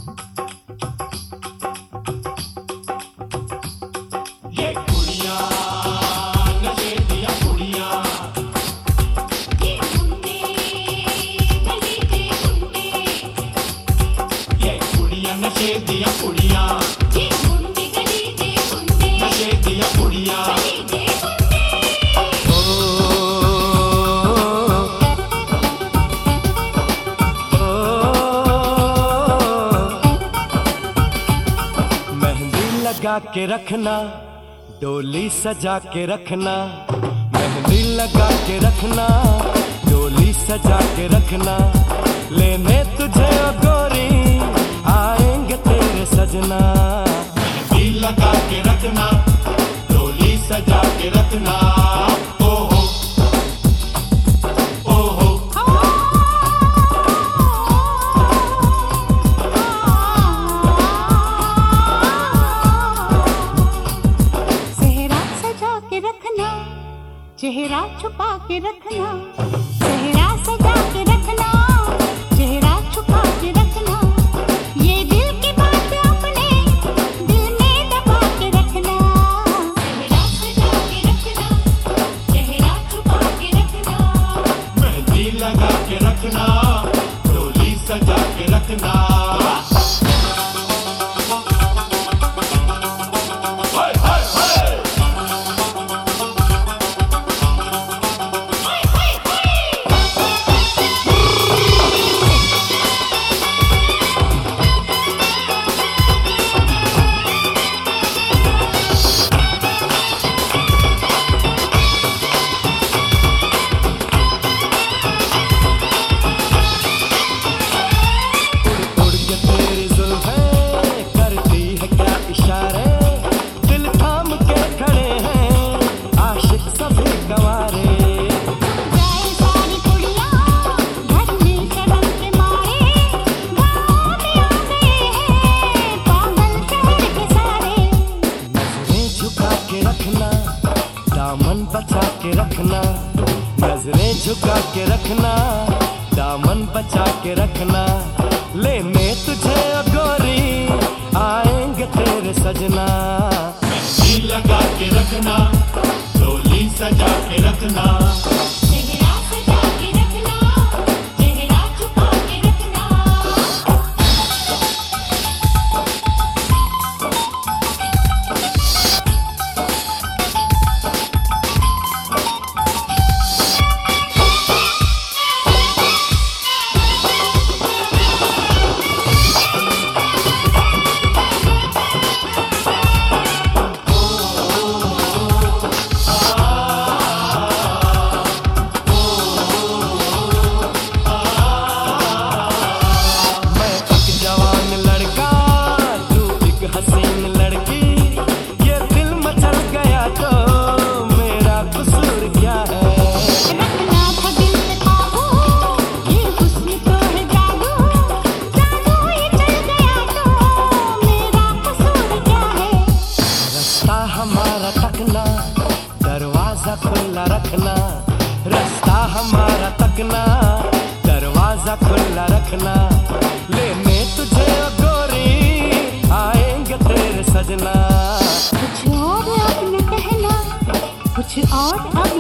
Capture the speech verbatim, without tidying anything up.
ये कुड़ियाँ नशे दिया कुड़ियाँ, ये मुंडे गली के मुंडे, ये कुड़ियाँ नशे दिया कुड़ियाँ, ये मुंडे गली के मुंडे, नशे दिया कुड़ियाँ। गली के मुंडे। लगा के रखना, डोली सजा के रखना, मेहंदी लगा के रखना, डोली सजा के रखना, लेने तुझे ओ गोरी आएंगे तेरे सजना। मेहंदी लगा के रखना, डोली सजा के रखना, ओहो ओहो। सेहरा सजा के रखना, चेहरा छुपा के रखना, सेहरा सजा के रखना, चेहरा छुपा के रखना, ये दिल की बात अपने दिल में दबा के रखना। सेहरा सजा के रखना, चेहरा छुपा के रखना, मेहंदी लगा के रखना, डोली सजा के रखना। हाय हाय हाय। उड़ के तेरी जुल्फें करती है क्या इशारे, दिल थाम के खड़े हैं आशिक सभी गंवारे। जाए सारी कुड़ियाँ घर में शर्म के मारे, गाँव में आ गए हैं पागल शहर के सारे। नजरें झुका के रखना, दामन बचा के रखना, नजरें झुका के रखना, दामन बचा के रखना, लेने तुझे ओ गोरी आएंगे तेरे सजना। मेहंदी लगा के रखना, डोली सजा के रखना, चेहरा सजा के रखना, चेहरा छुपा के रखना। मैं एक जवान लड़का, तू एक हसीन लड़की, ये दिल मचल गया तो मेरा कसूर क्या है। रखना था दिल पे काबू, ये हुस्न तो है जादू, जादू ये चल गया तो मेरा कसूर क्या है। रास्ता हमारा तकना, दरवाजा खुला रखना, रास्ता हमारा तकना, दरवाजा खुला रखना, लेने तुझे ओ गोरी आएंगे तेरे सजना। कुछ और अब न कहना, कुछ और अब